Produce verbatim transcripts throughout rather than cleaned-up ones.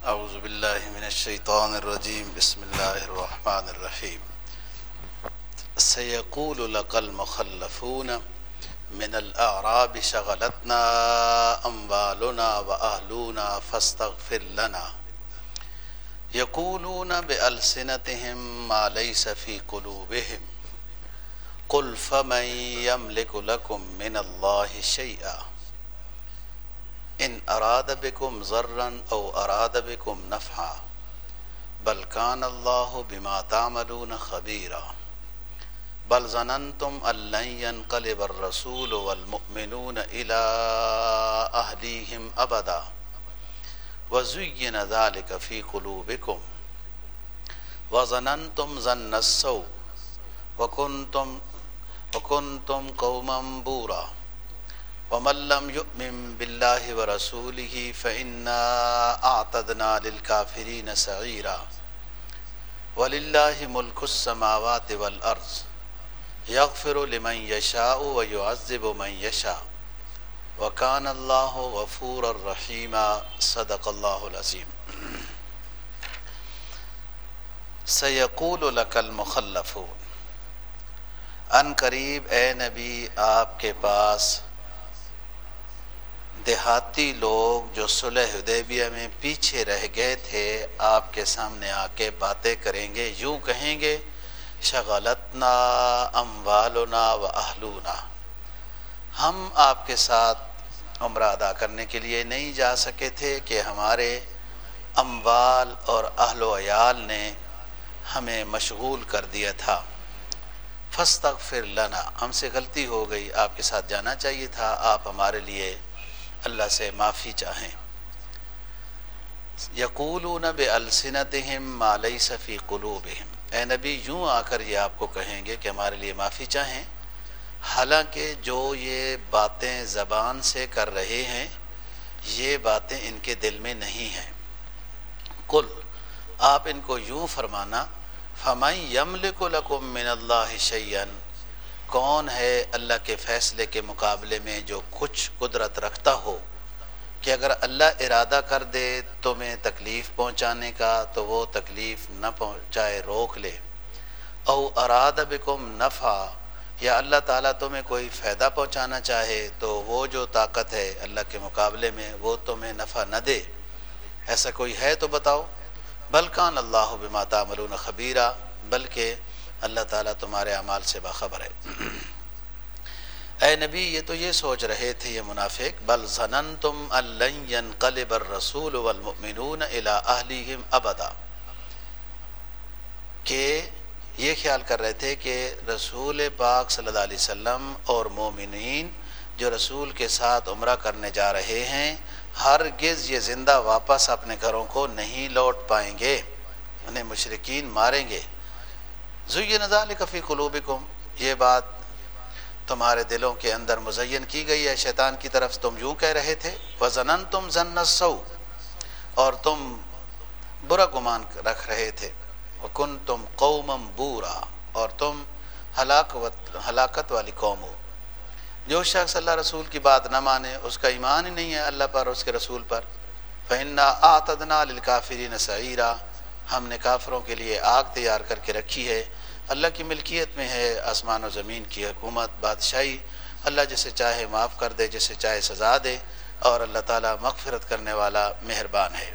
اعوذ باللہ من الشیطان الرجیم بسم اللہ الرحمن الرحیم سیقول لک المخلفون من الاعراب شغلتنا اموالنا واہلنا فاستغفر لنا یقولون بألسنتهم ما لیس فی قلوبهم قل فمن یملک لکم من اللہ شیئا ان اراد بکم ضرا او اراد بکم نفعا بل کان اللہ بما تعملون خبیرا بل ظننتم ان لن ينقلب الرسول والمؤمنون الى اہلیہم ابدا وزین ذلک فی قلوبکم وظننتم ظن السوء وکنتم وکنتم قوما بورا ومن لم يؤمن بالله ورسوله فإنا أعتدنا للكافرين سعيرا ولله ملك السماوات والأرض يغفر لمن يشاء ويعذب من يشاء وكان الله غفورا رحيما صدق الله العظيم. سيقول لك المخلفون، ان قریب اے نبی آپ کے پاس دیہاتی لوگ جو صلح حدیبیہ میں پیچھے رہ گئے تھے آپ کے سامنے آ کے باتیں کریں گے، یوں کہیں گے شغلتنا اموالنا و اہلونا، ہم آپ کے ساتھ عمرہ ادا کرنے کے لیے نہیں جا سکے تھے کہ ہمارے اموال اور اہل و عیال نے ہمیں مشغول کر دیا تھا. فاستغفر لنا، ہم سے غلطی ہو گئی، آپ کے ساتھ جانا چاہیے تھا، آپ ہمارے لیے اللہ سے معافی چاہیں. یقولون بألسنتہم ما لیس فی قلوبہم، اے نبی یوں آ کر یہ آپ کو کہیں گے کہ ہمارے لیے معافی چاہیں، حالانکہ جو یہ باتیں زبان سے کر رہے ہیں یہ باتیں ان کے دل میں نہیں ہیں. قل، آپ ان کو یوں فرمانا، فمن یملک لکم من اللہ شیئا، کون ہے اللہ کے فیصلے کے مقابلے میں جو کچھ قدرت رکھتا ہو کہ اگر اللہ ارادہ کر دے تمہیں تکلیف پہنچانے کا تو وہ تکلیف نہ پہنچائے، روک لے. او اراد بکم نفع، یا اللہ تعالیٰ تمہیں کوئی فائدہ پہنچانا چاہے تو وہ جو طاقت ہے اللہ کے مقابلے میں وہ تمہیں نفع نہ دے، ایسا کوئی ہے تو بتاؤ. بل کان اللہ بما تعملون خبیرا، بلکہ اللہ تعالیٰ تمہارے اعمال سے باخبر ہے. اے نبی یہ تو یہ سوچ رہے تھے یہ منافق، بل ظننتم ان لن ينقلب الرسول والمؤمنون الى اہلیہم ابدا، کہ یہ خیال کر رہے تھے کہ رسول پاک صلی اللہ علیہ وسلم اور مومنین جو رسول کے ساتھ عمرہ کرنے جا رہے ہیں ہرگز یہ زندہ واپس اپنے گھروں کو نہیں لوٹ پائیں گے، انہیں مشرکین ماریں گے. زین ذلک فی قلوبکم، یہ بات تمہارے دلوں کے اندر مزین کی گئی ہے شیطان کی طرف، تم یوں کہہ رہے تھے. وظننتم ظن السوء، اور تم برا گمان رکھ رہے تھے. وکنتم قوما بورا، اور تم ہلاکت والی قوم ہو. جو شخص اللہ رسول کی بات نہ مانے اس کا ایمان ہی نہیں ہے اللہ پر اور اس کے رسول پر. فإنا أعتدنا للكافرين سعيرا، ہم نے کافروں کے لیے آگ تیار کر کے رکھی ہے. اللہ کی ملکیت میں ہے آسمان و زمین کی حکومت، بادشاہی. اللہ جسے چاہے معاف کر دے، جسے چاہے سزا دے، اور اللہ تعالیٰ مغفرت کرنے والا مہربان ہے.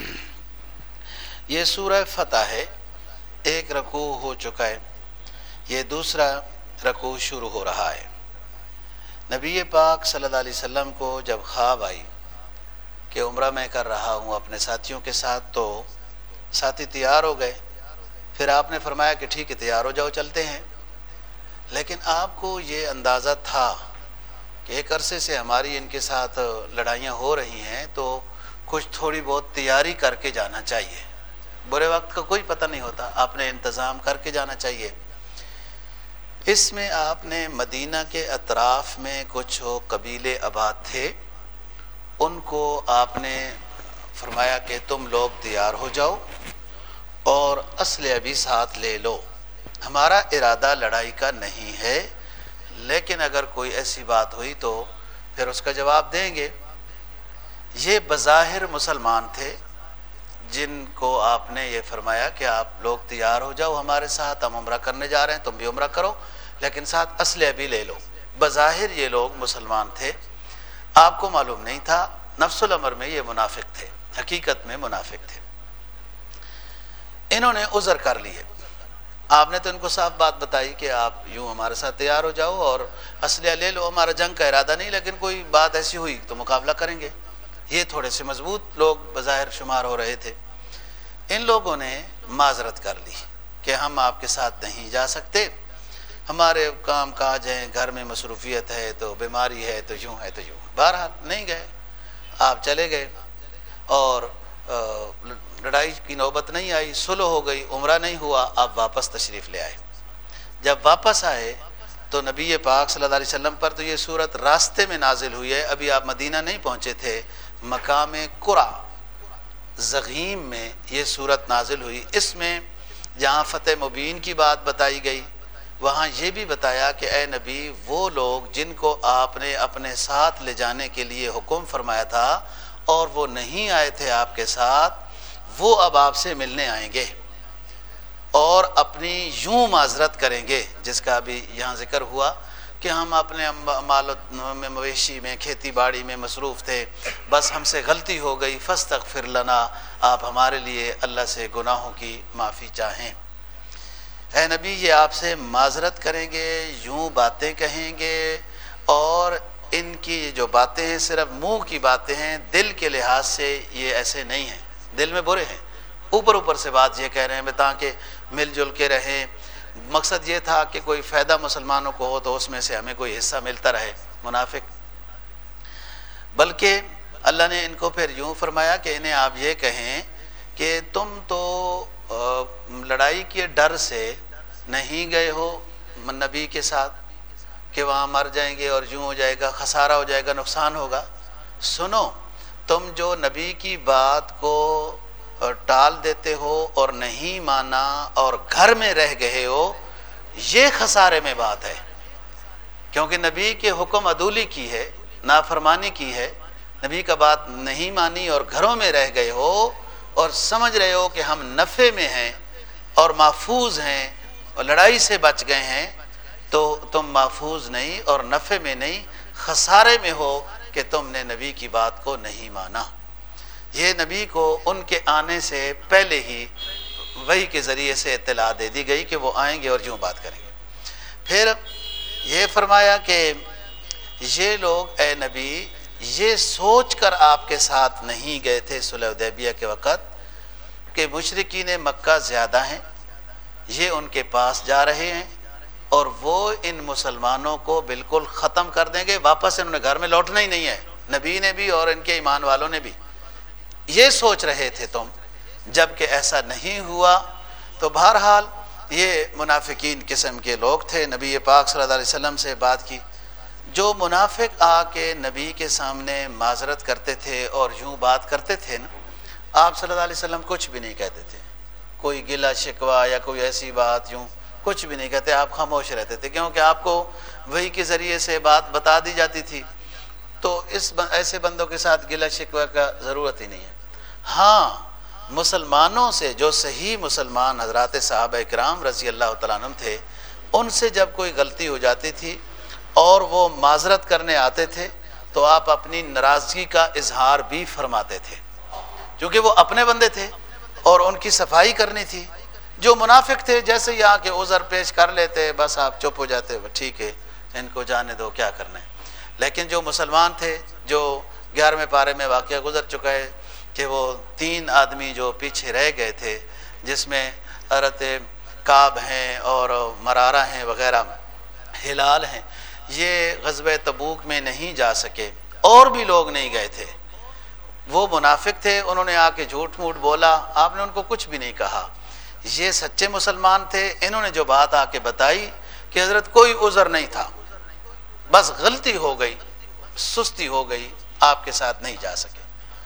یہ سورہ فتح ہے، ایک رکوع ہو چکا ہے، یہ دوسرا رکوع شروع ہو رہا ہے. نبی پاک صلی اللہ علیہ وسلم کو جب خواب آئی کہ عمرہ میں کر رہا ہوں اپنے ساتھیوں کے ساتھ، تو ساتھی تیار ہو گئے. پھر آپ نے فرمایا کہ ٹھیک ہے تیار ہو جاؤ چلتے ہیں. لیکن آپ کو یہ اندازہ تھا کہ ایک عرصے سے ہماری ان کے ساتھ لڑائیاں ہو رہی ہیں تو کچھ تھوڑی بہت تیاری کر کے جانا چاہیے، برے وقت کا کوئی پتہ نہیں ہوتا، آپ نے انتظام کر کے جانا چاہیے. اس میں آپ نے مدینہ کے اطراف میں کچھ قبیلے آباد تھے، ان کو آپ نے فرمایا کہ تم لوگ تیار ہو جاؤ اور اسلحہ بھی ساتھ لے لو، ہمارا ارادہ لڑائی کا نہیں ہے، لیکن اگر کوئی ایسی بات ہوئی تو پھر اس کا جواب دیں گے۔ یہ بظاہر مسلمان تھے، جن کو آپ نے یہ فرمایا کہ آپ لوگ تیار ہو جاؤ ہمارے ساتھ، ہم عمرہ کرنے جا رہے ہیں، تم بھی عمرہ کرو لیکن ساتھ اسلحہ بھی لے لو۔ بظاہر یہ لوگ مسلمان تھے، آپ کو معلوم نہیں تھا، نفس الامر میں یہ منافق تھے، حقیقت میں منافق تھے۔ انہوں نے عذر کر لیے، آپ نے تو ان کو صاف بات بتائی کہ آپ یوں ہمارے ساتھ تیار ہو جاؤ اور اسلحہ لے لو، ہمارا جنگ کا ارادہ نہیں، لیکن کوئی بات ایسی ہوئی تو مقابلہ کریں گے۔ یہ تھوڑے سے مضبوط لوگ بظاہر شمار ہو رہے تھے۔ ان لوگوں نے معذرت کر لی کہ ہم آپ کے ساتھ نہیں جا سکتے، ہمارے کام کاج ہیں، گھر میں مصروفیت ہے، تو بیماری ہے، تو یوں ہے تو یوں۔ بہرحال نہیں گئے، آپ چلے گئے اور لڑائی کی نوبت نہیں آئی، صلح ہو گئی، عمرہ نہیں ہوا، آپ واپس تشریف لے آئے۔ جب واپس آئے تو نبی پاک صلی اللہ علیہ وسلم پر تو یہ صورت راستے میں نازل ہوئی ہے، ابھی آپ مدینہ نہیں پہنچے تھے، مقام قرا زغیم میں یہ صورت نازل ہوئی۔ اس میں جہاں فتح مبین کی بات بتائی گئی، وہاں یہ بھی بتایا کہ اے نبی، وہ لوگ جن کو آپ نے اپنے ساتھ لے جانے کے لیے حکم فرمایا تھا اور وہ نہیں آئے تھے آپ کے ساتھ، وہ اب آپ سے ملنے آئیں گے اور اپنی یوں معذرت کریں گے، جس کا بھی یہاں ذکر ہوا کہ ہم اپنے مال میں، مویشی میں، کھیتی باڑی میں مصروف تھے، بس ہم سے غلطی ہو گئی، فاستغفر لنا، آپ ہمارے لیے اللہ سے گناہوں کی معافی چاہیں۔ اے نبی، یہ آپ سے معذرت کریں گے، یوں باتیں کہیں گے، اور ان کی جو باتیں ہیں صرف منہ کی باتیں ہیں، دل کے لحاظ سے یہ ایسے نہیں ہیں، دل میں برے ہیں، اوپر اوپر سے بات یہ کہہ رہے ہیں تاکہ مل جل کے رہیں، مقصد یہ تھا کہ کوئی فائدہ مسلمانوں کو ہو تو اس میں سے ہمیں کوئی حصہ ملتا رہے۔ منافق۔ بلکہ اللہ نے ان کو پھر یوں فرمایا کہ انہیں آپ یہ کہیں کہ تم تو لڑائی کے ڈر سے نہیں گئے ہو نبی کے ساتھ کہ وہاں مر جائیں گے اور یوں ہو جائے گا، خسارہ ہو جائے گا، نقصان ہوگا۔ سنو، تم جو نبی کی بات کو ٹال دیتے ہو اور نہیں مانا اور گھر میں رہ گئے ہو، یہ خسارے میں بات ہے، کیونکہ نبی کے حکم عدولی کی ہے، نافرمانی کی ہے، نبی کا بات نہیں مانی اور گھروں میں رہ گئے ہو اور سمجھ رہے ہو کہ ہم نفع میں ہیں اور محفوظ ہیں اور لڑائی سے بچ گئے ہیں، تو تم محفوظ نہیں اور نفع میں نہیں، خسارے میں ہو کہ تم نے نبی کی بات کو نہیں مانا۔ یہ نبی کو ان کے آنے سے پہلے ہی وحی کے ذریعے سے اطلاع دے دی گئی کہ وہ آئیں گے اور یوں بات کریں گے۔ پھر یہ فرمایا کہ یہ لوگ اے نبی یہ سوچ کر آپ کے ساتھ نہیں گئے تھے صلح حدیبیہ کے وقت کہ مشرکین مکہ زیادہ ہیں، یہ ان کے پاس جا رہے ہیں اور وہ ان مسلمانوں کو بالکل ختم کر دیں گے، واپس انہوں نے گھر میں لوٹنا ہی نہیں ہے، نبی نے بھی اور ان کے ایمان والوں نے بھی۔ یہ سوچ رہے تھے تم، جب کہ ایسا نہیں ہوا۔ تو بہرحال یہ منافقین قسم کے لوگ تھے۔ نبی پاک صلی اللہ علیہ وسلم سے بات کی، جو منافق آ کے نبی کے سامنے معذرت کرتے تھے اور یوں بات کرتے تھے نا، آپ صلی اللہ علیہ وسلم کچھ بھی نہیں کہتے تھے، کوئی گلہ شکوہ یا کوئی ایسی بات یوں کچھ بھی نہیں کہتے، آپ خاموش رہتے تھے، کیونکہ آپ کو وحی کے ذریعے سے بات بتا دی جاتی تھی، تو اس ایسے بندوں کے ساتھ گلہ شکوہ کا ضرورت ہی نہیں ہے۔ ہاں، مسلمانوں سے جو صحیح مسلمان حضرات صحابہ کرام رضی اللہ تعالیٰ عنہم تھے، ان سے جب کوئی غلطی ہو جاتی تھی اور وہ معذرت کرنے آتے تھے تو آپ اپنی ناراضگی کا اظہار بھی فرماتے تھے، کیونکہ وہ اپنے بندے تھے اور ان کی صفائی کرنی تھی۔ جو منافق تھے جیسے یہاں کے عذر پیش کر لیتے، بس آپ چپ ہو جاتے، ٹھیک ہے ان کو جانے دو، کیا کرنا ہے۔ لیکن جو مسلمان تھے، جو گیارہویں پارے میں واقعہ گزر چکا ہے کہ وہ تین آدمی جو پیچھے رہ گئے تھے، جس میں حضرت کعب ہیں اور مرارہ ہیں وغیرہ، ہلال ہیں، یہ غزوہ تبوک میں نہیں جا سکے، اور بھی لوگ نہیں گئے تھے۔ وہ منافق تھے، انہوں نے آ کے جھوٹ موٹ بولا، آپ نے ان کو کچھ بھی نہیں کہا۔ یہ سچے مسلمان تھے، انہوں نے جو بات آ کے بتائی کہ حضرت کوئی عذر نہیں تھا، بس غلطی ہو گئی، سستی ہو گئی، آپ کے ساتھ نہیں جا سکے۔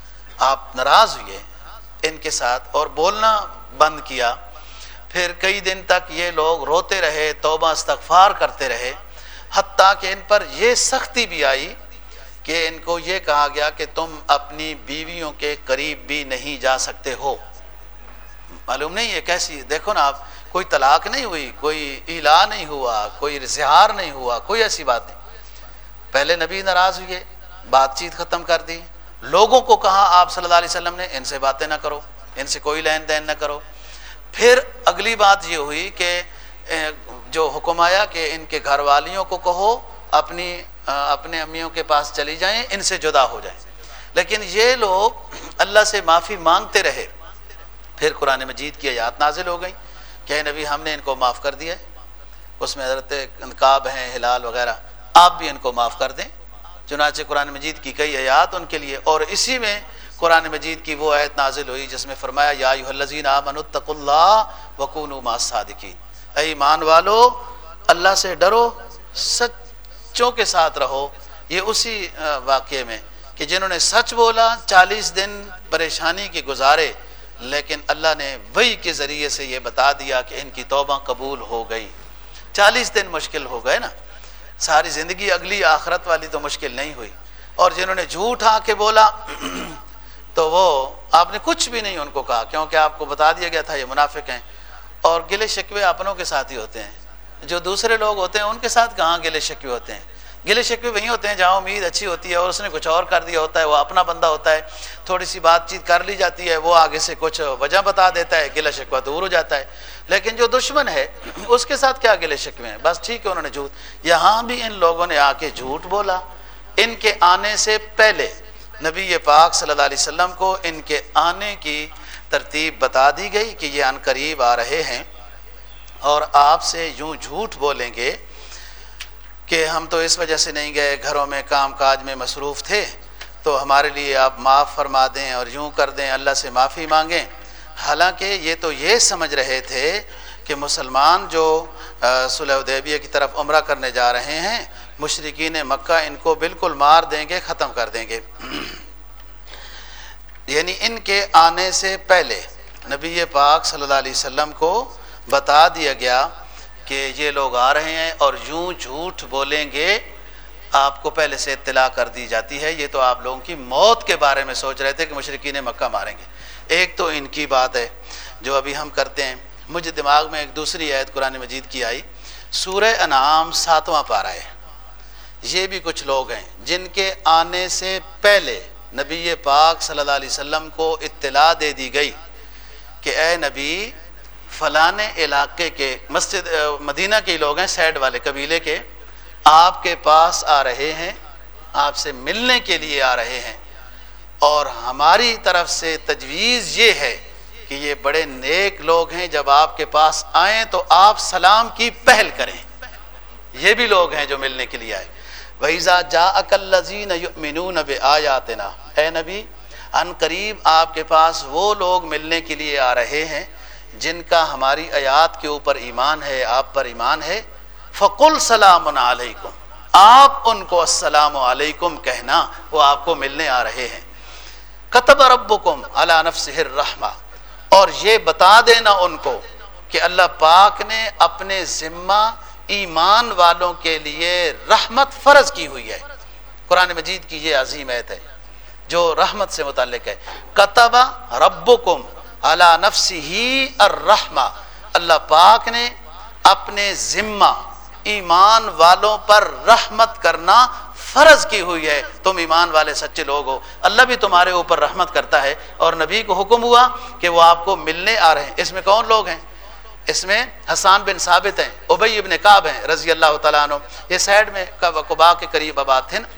آپ ناراض ہوئے ان کے ساتھ اور بولنا بند کیا۔ پھر کئی دن تک یہ لوگ روتے رہے، توبہ استغفار کرتے رہے، حتیٰ کہ ان پر یہ سختی بھی آئی کہ ان کو یہ کہا گیا کہ تم اپنی بیویوں کے قریب بھی نہیں جا سکتے ہو۔ معلوم نہیں ہے کیسی. دیکھو نا آپ, کوئی طلاق نہیں ہوئی, کوئی ایلا نہیں ہوا, کوئی اظہار نہیں ہوا, کوئی ایسی بات نہیں. پہلے نبی ناراض ہوئے, بات چیت ختم کر دی, لوگوں کو کہا آپ صلی اللہ علیہ وسلم نے ان سے باتیں نہ کرو, ان سے کوئی لین دین نہ کرو. پھر اگلی بات یہ ہوئی کہ جو حکم آیا کہ ان کے گھر والیوں کو کہو اپنی اپنے امیوں کے پاس چلی جائیں, ان سے جدا ہو جائیں. لیکن یہ لوگ اللہ سے معافی مانگتے رہے. پھر قرآن مجید کی آیات نازل ہو گئی کہ اے نبی ہم نے ان کو معاف کر دیا ہے. اس میں حضرت کعب ہیں, ہلال وغیرہ, آپ بھی ان کو معاف کر دیں. چنانچہ قرآن مجید کی کئی آیات ان کے لیے, اور اسی میں قرآن مجید کی وہ آیت نازل ہوئی جس میں فرمایا یا ایھا الذین آمنوا اتقوا اللہ وکونوا مع الصادقین, اے ایمان والو اللہ سے ڈرو, سچوں کے ساتھ رہو. یہ اسی واقعے میں کہ جنہوں نے سچ بولا, چالیس دن پریشانی کے گزارے, لیکن اللہ نے وحی کے ذریعے سے یہ بتا دیا کہ ان کی توبہ قبول ہو گئی. چالیس دن مشکل ہو گئے نا, ساری زندگی اگلی آخرت والی تو مشکل نہیں ہوئی. اور جنہوں نے جھوٹ آ کے بولا تو وہ آپ نے کچھ بھی نہیں ان کو کہا, کیونکہ آپ کو بتا دیا گیا تھا یہ منافق ہیں. اور گلے شکوے اپنوں کے ساتھ ہی ہوتے ہیں, جو دوسرے لوگ ہوتے ہیں ان کے ساتھ کہاں گلے شکوے ہوتے ہیں. گلے شکوے وہیں ہوتے ہیں جہاں امید اچھی ہوتی ہے اور اس نے کچھ اور کر دیا ہوتا ہے, وہ اپنا بندہ ہوتا ہے, تھوڑی سی بات چیت کر لی جاتی ہے, وہ آگے سے کچھ وجہ بتا دیتا ہے, گلہ شکوہ دور ہو جاتا ہے. لیکن جو دشمن ہے اس کے ساتھ کیا گلے شکوے ہیں, بس ٹھیک ہے انہوں نے جھوٹ. یہاں بھی ان لوگوں نے آ کے جھوٹ بولا. ان کے آنے سے پہلے نبی پاک صلی اللہ علیہ وسلم کو ان کے آنے کی ترتیب بتا دی گئی کہ یہ عنقریب آ رہے ہیں, اور آپ سے یوں جھوٹ بولیں گے کہ ہم تو اس وجہ سے نہیں گئے, گھروں میں کام کاج میں مصروف تھے, تو ہمارے لیے آپ معاف فرما دیں اور یوں کر دیں, اللہ سے معافی مانگیں. حالانکہ یہ تو یہ سمجھ رہے تھے کہ مسلمان جو صلح حدیبیہ کی طرف عمرہ کرنے جا رہے ہیں, مشرکین مکہ ان کو بالکل مار دیں گے, ختم کر دیں گے. یعنی ان کے آنے سے پہلے نبی پاک صلی اللہ علیہ وسلم کو بتا دیا گیا کہ یہ لوگ آ رہے ہیں اور یوں جھوٹ بولیں گے, آپ کو پہلے سے اطلاع کر دی جاتی ہے. یہ تو آپ لوگوں کی موت کے بارے میں سوچ رہے تھے کہ مشرکین مکہ ماریں گے. ایک تو ان کی بات ہے جو ابھی ہم کرتے ہیں. مجھے دماغ میں ایک دوسری آیت قرآن مجید کی آئی, سورہ انعام ساتواں پارہ ہے. یہ بھی کچھ لوگ ہیں جن کے آنے سے پہلے نبی پاک صلی اللہ علیہ وسلم کو اطلاع دے دی گئی کہ اے نبی فلانے علاقے کے, مسجد مدینہ کے لوگ ہیں, سیڈ والے قبیلے کے, آپ کے پاس آ رہے ہیں, آپ سے ملنے کے لیے آ رہے ہیں, اور ہماری طرف سے تجویز یہ ہے کہ یہ بڑے نیک لوگ ہیں, جب آپ کے پاس آئیں تو آپ سلام کی پہل کریں. یہ بھی لوگ ہیں جو ملنے کے لیے آئے. وَإِذَا جَاءَكَ الَّذِينَ يُؤْمِنُونَ بِآيَاتِنَا, اے نبی ان قریب آپ کے پاس وہ لوگ ملنے کے لیے آ رہے ہیں جن کا ہماری آیات کے اوپر ایمان ہے, آپ پر ایمان ہے. فَقُلْ سَلَامٌ عَلَيْكُمْ, آپ ان کو السلام علیکم کہنا, وہ آپ کو ملنے آ رہے ہیں. کتب ربکم علی نفسہ الرحمہ, اور یہ بتا دینا ان کو کہ اللہ پاک نے اپنے ذمہ ایمان والوں کے لیے رحمت فرض کی ہوئی ہے. قرآن مجید کی یہ عظیم آیت ہے جو رحمت سے متعلق ہے. کتب ربکم علی نفسہ الرحمہ, اللہ پاک نے اپنے ذمہ ایمان والوں پر رحمت کرنا فرض کی ہوئی ہے. تم ایمان والے سچے لوگ ہو, اللہ بھی تمہارے اوپر رحمت کرتا ہے. اور نبی کو حکم ہوا کہ وہ آپ کو ملنے آ رہے ہیں. اس میں کون لوگ ہیں؟ اس میں حسان بن ثابت ہیں, ابی ابن کعب ہیں رضی اللہ تعالیٰ عنہ, یہ سائڈ میں قباء کے قریب آباد تھے نا,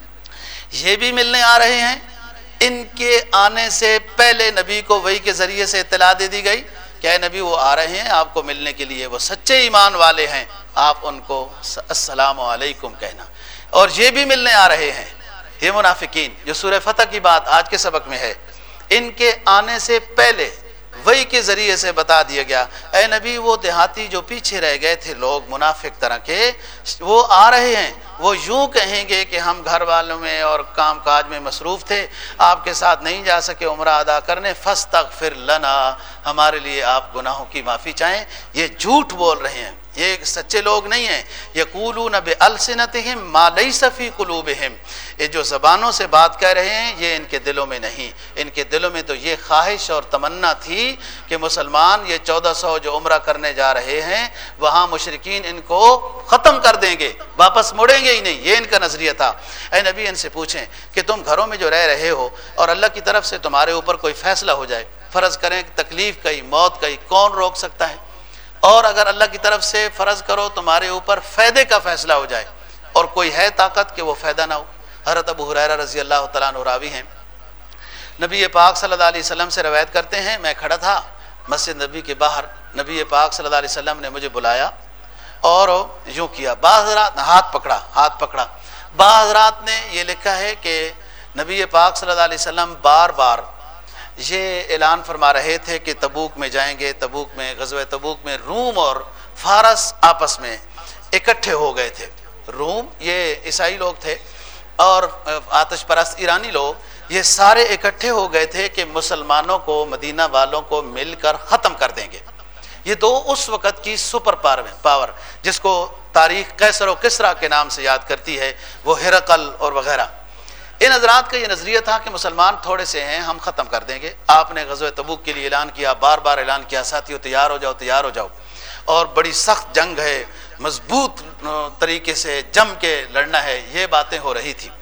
یہ بھی ملنے آ رہے ہیں. ان کے آنے سے پہلے نبی کو وحی کے ذریعے سے اطلاع دے دی گئی کہ اے نبی وہ آ رہے ہیں آپ کو ملنے کے لیے, وہ سچے ایمان والے ہیں, آپ ان کو السلام علیکم کہنا. اور یہ بھی ملنے آ رہے ہیں یہ منافقین, جو سورہ فتح کی بات آج کے سبق میں ہے. ان کے آنے سے پہلے وحی کے ذریعے سے بتا دیا گیا اے نبی وہ دیہاتی جو پیچھے رہ گئے تھے لوگ منافق طرح کے, وہ آ رہے ہیں, وہ یوں کہیں گے کہ ہم گھر والوں میں اور کام کاج میں مصروف تھے، آپ کے ساتھ نہیں جا سکے عمرہ ادا کرنے، فاستغفر لنا، ہمارے لیے آپ گناہوں کی معافی چاہیں۔ یہ جھوٹ بول رہے ہیں، یہ سچے لوگ نہیں ہیں۔ یقولون بألسنتہم ما لیس فی قلوبہم، یہ جو زبانوں سے بات کہہ رہے ہیں یہ ان کے دلوں میں نہیں، ان کے دلوں میں تو یہ خواہش اور تمنا تھی کہ مسلمان یہ چودہ سو جو عمرہ کرنے جا رہے ہیں وہاں مشرکین ان کو ختم کر دیں گے، واپس مڑیں گے ہی نہیں، یہ ان کا نظریہ تھا۔ اے نبی ان سے پوچھیں کہ تم گھروں میں جو رہ رہے ہو اور اللہ کی طرف سے تمہارے اوپر کوئی فیصلہ ہو جائے، فرض کریں کہ تکلیف کا ہی، موت کا ہی، کون روک سکتا ہے؟ اور اگر اللہ کی طرف سے فرض کرو تمہارے اوپر فائدے کا فیصلہ ہو جائے اور کوئی ہے طاقت کہ وہ فائدہ نہ ہو۔ حضرت ابو ہریرہ رضی اللہ تعالیٰ عنہ راوی ہیں، نبی پاک صلی اللہ علیہ وسلم سے روایت کرتے ہیں، میں کھڑا تھا مسجد نبی کے باہر، نبی پاک صلی اللہ علیہ وسلم نے مجھے بلایا اور یوں کیا، بعض حضرات ہاتھ پکڑا ہاتھ پکڑا بعض حضرات نے یہ لکھا ہے کہ نبی پاک صلی اللہ علیہ وسلم بار بار یہ اعلان فرما رہے تھے کہ تبوک میں جائیں گے، تبوک میں، غزوہ تبوک میں روم اور فارس آپس میں اکٹھے ہو گئے تھے۔ روم یہ عیسائی لوگ تھے اور آتش پرست ایرانی لوگ، یہ سارے اکٹھے ہو گئے تھے کہ مسلمانوں کو، مدینہ والوں کو مل کر ختم کر دیں گے۔ یہ دو اس وقت کی سپر پاور جس کو تاریخ قیصر و کسریٰ کے نام سے یاد کرتی ہے، وہ ہرقل اور وغیرہ، ان حضرات کا یہ نظریہ تھا کہ مسلمان تھوڑے سے ہیں، ہم ختم کر دیں گے۔ آپ نے غزوہ تبوک کے لیے اعلان کیا، بار بار اعلان کیا، ساتھیو تیار ہو جاؤ تیار ہو جاؤ، اور بڑی سخت جنگ ہے، مضبوط طریقے سے جم کے لڑنا ہے، یہ باتیں ہو رہی تھی۔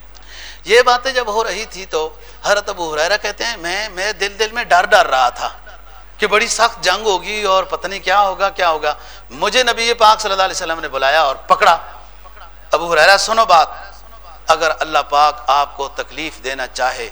یہ باتیں جب ہو رہی تھی تو حضرت ابو ہریرہ کہتے ہیں میں میں دل دل میں ڈر ڈر رہا تھا کہ بڑی سخت جنگ ہوگی اور پتہ نہیں کیا ہوگا کیا ہوگا۔ مجھے نبی پاک صلی اللہ علیہ وسلم نے بلایا اور پکڑا، ابو ہریرہ سنو بات، اگر اللہ پاک آپ کو تکلیف دینا چاہے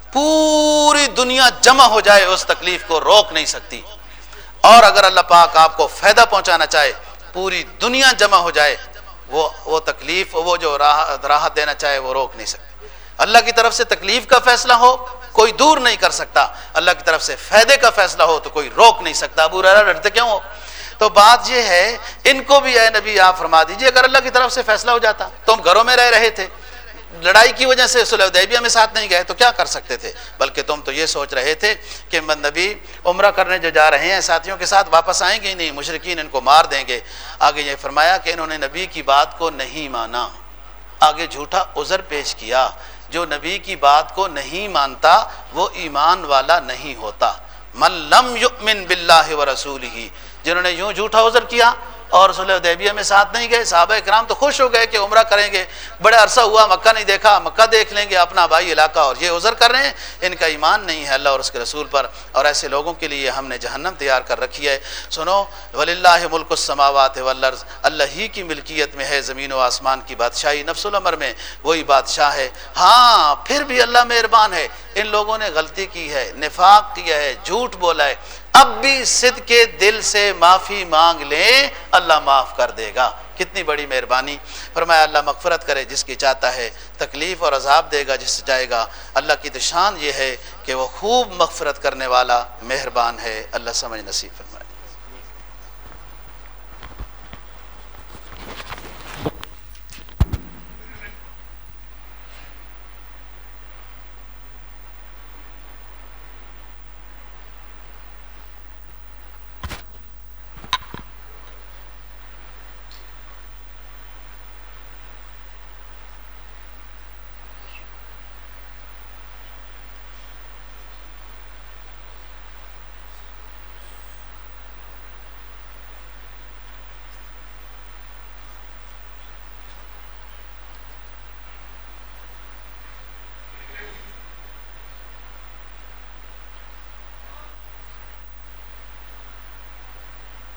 پوری دنیا جمع ہو جائے اس تکلیف کو روک نہیں سکتی، اور اگر اللہ پاک آپ کو فائدہ پہنچانا چاہے پوری دنیا جمع ہو جائے وہ وہ تکلیف، وہ جو راحت دینا چاہے وہ روک نہیں سکتی۔ اللہ کی طرف سے تکلیف کا فیصلہ ہو کوئی دور نہیں کر سکتا، اللہ کی طرف سے فائدے کا فیصلہ ہو تو کوئی روک نہیں سکتا۔ ابو ہریرہ ڈرتے کیوں ہو؟ تو بات یہ ہے ان کو بھی اے نبی آپ فرما دیجئے اگر اللہ کی طرف سے فیصلہ ہو جاتا، تم گھروں میں رہ رہے تھے، لڑائی کی وجہ سے صلح حدیبیہ میں ساتھ نہیں گئے تو کیا کر سکتے تھے، بلکہ تم تو یہ سوچ رہے تھے کہ نبی عمرہ کرنے جو جا رہے ہیں ساتھیوں کے ساتھ واپس آئیں گے ہی نہیں، مشرکین ان کو مار دیں گے۔ آگے یہ فرمایا کہ انہوں نے نبی کی بات کو نہیں مانا، آگے جھوٹا عذر پیش کیا۔ جو نبی کی بات کو نہیں مانتا وہ ایمان والا نہیں ہوتا۔ من لم یؤمن باللہ ورسولہ، جنہوں نے یوں جھوٹا عذر کیا اور صلح حدیبیہ میں ساتھ نہیں گئے، صحابہ کرام تو خوش ہو گئے کہ عمرہ کریں گے، بڑے عرصہ ہوا مکہ نہیں دیکھا، مکہ دیکھ لیں گے اپنا بھائی علاقہ، اور یہ عذر کر رہے ہیں، ان کا ایمان نہیں ہے اللہ اور اس کے رسول پر، اور ایسے لوگوں کے لیے ہم نے جہنم تیار کر رکھی ہے۔ سنو، وللہ ملک السماوات والارض، اللہ ہی کی ملکیت میں ہے زمین و آسمان کی بادشاہی، نفس الامر میں وہی بادشاہ ہے۔ ہاں پھر بھی اللہ مہربان ہے، ان لوگوں نے غلطی کی ہے، نفاق کیا ہے، جھوٹ بولا ہے، اب بھی صدق کے دل سے معافی مانگ لیں اللہ معاف کر دے گا۔ کتنی بڑی مہربانی۔ فرمایا اللہ مغفرت کرے جس کی چاہتا ہے، تکلیف اور عذاب دے گا جس سے چاہے گا۔ اللہ کی تو شان یہ ہے کہ وہ خوب مغفرت کرنے والا مہربان ہے۔ اللہ سمجھ نصیب فرمائے۔